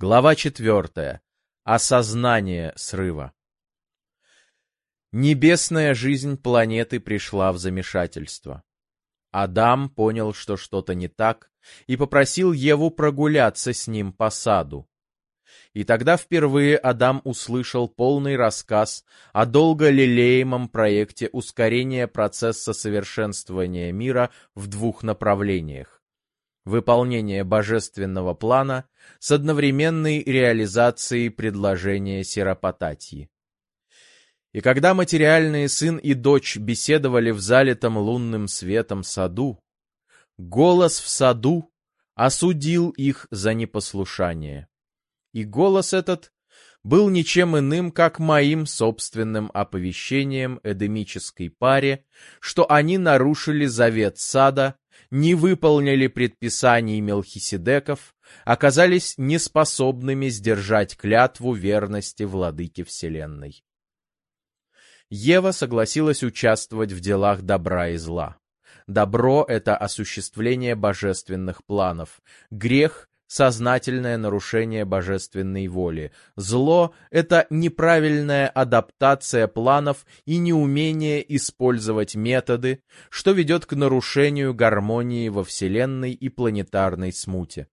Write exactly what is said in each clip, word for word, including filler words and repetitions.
Глава четвертая. Осознание срыва. Небесная жизнь планеты пришла в замешательство. Адам понял, что что-то не так, и попросил Еву прогуляться с ним по саду. И тогда впервые Адам услышал полный рассказ о долго лелеемом проекте ускорения процесса совершенствования мира в двух направлениях: выполнение божественного плана с одновременной реализацией предложения Сиропататьи. И когда материальные сын и дочь беседовали в залитом лунным светом саду, голос в саду осудил их за непослушание. И голос этот был ничем иным, как моим собственным оповещением эдемической паре, что они нарушили завет сада, не выполнили предписаний Мелхиседеков, оказались неспособными сдержать клятву верности владыке Вселенной. Ева согласилась участвовать в делах добра и зла. Добро — это осуществление божественных планов, грех — сознательное нарушение божественной воли, зло — это неправильная адаптация планов и неумение использовать методы, что ведет к нарушению гармонии во Вселенной и планетарной смуте.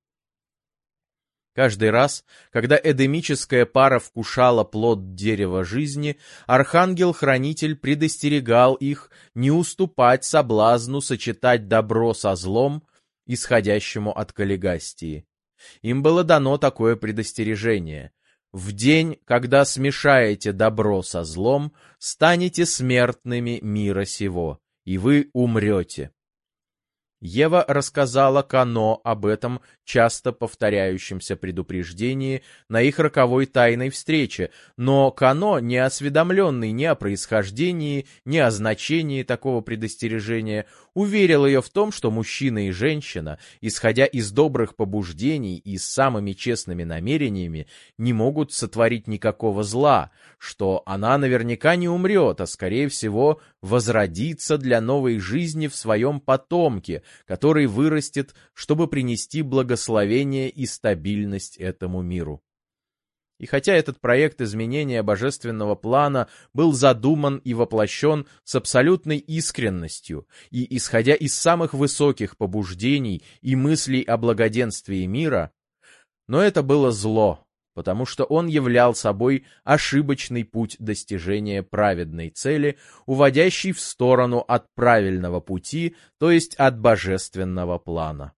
Каждый раз, когда эдемическая пара вкушала плод дерева жизни, архангел-хранитель предостерегал их не уступать соблазну сочетать добро со злом, исходящему от коллегастии. Им было дано такое предостережение: в день, когда смешаете добро со злом, станете смертными мира сего, и вы умрете. Ева рассказала Кано об этом часто повторяющемся предупреждении на их роковой тайной встрече, но Кано, не осведомленный ни о происхождении, ни о значении такого предостережения, уверил ее в том, что мужчина и женщина, исходя из добрых побуждений и с самыми честными намерениями, не могут сотворить никакого зла, что она наверняка не умрет, а, скорее всего, возродится для новой жизни в своем потомке, который вырастет, чтобы принести благословение и стабильность этому миру. И хотя этот проект изменения божественного плана был задуман и воплощен с абсолютной искренностью и исходя из самых высоких побуждений и мыслей о благоденствии мира, но это было зло, потому что он являл собой ошибочный путь достижения праведной цели, уводящий в сторону от правильного пути, то есть от божественного плана.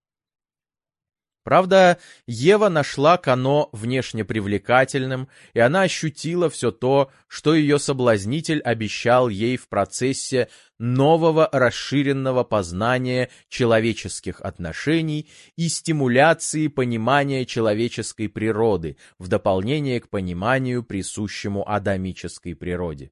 Правда, Ева нашла Кано внешне привлекательным, и она ощутила все то, что ее соблазнитель обещал ей в процессе нового расширенного познания человеческих отношений и стимуляции понимания человеческой природы в дополнение к пониманию, присущему адамической природе.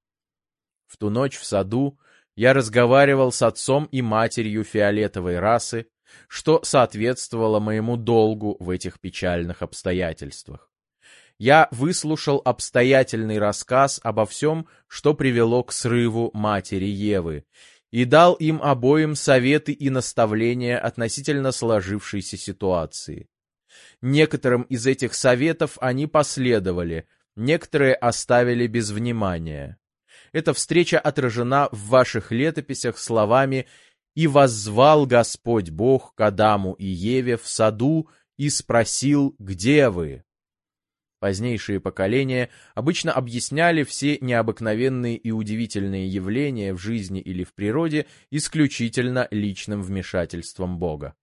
В ту ночь в саду я разговаривал с отцом и матерью фиолетовой расы, что соответствовало моему долгу в этих печальных обстоятельствах. Я выслушал обстоятельный рассказ обо всем, что привело к срыву матери Евы, и дал им обоим советы и наставления относительно сложившейся ситуации. Некоторым из этих советов они последовали, некоторые оставили без внимания. Эта встреча отражена в ваших летописях словами: «И воззвал Господь Бог к Адаму и Еве в саду и спросил: где вы?». Позднейшие поколения обычно объясняли все необыкновенные и удивительные явления в жизни или в природе исключительно личным вмешательством Бога.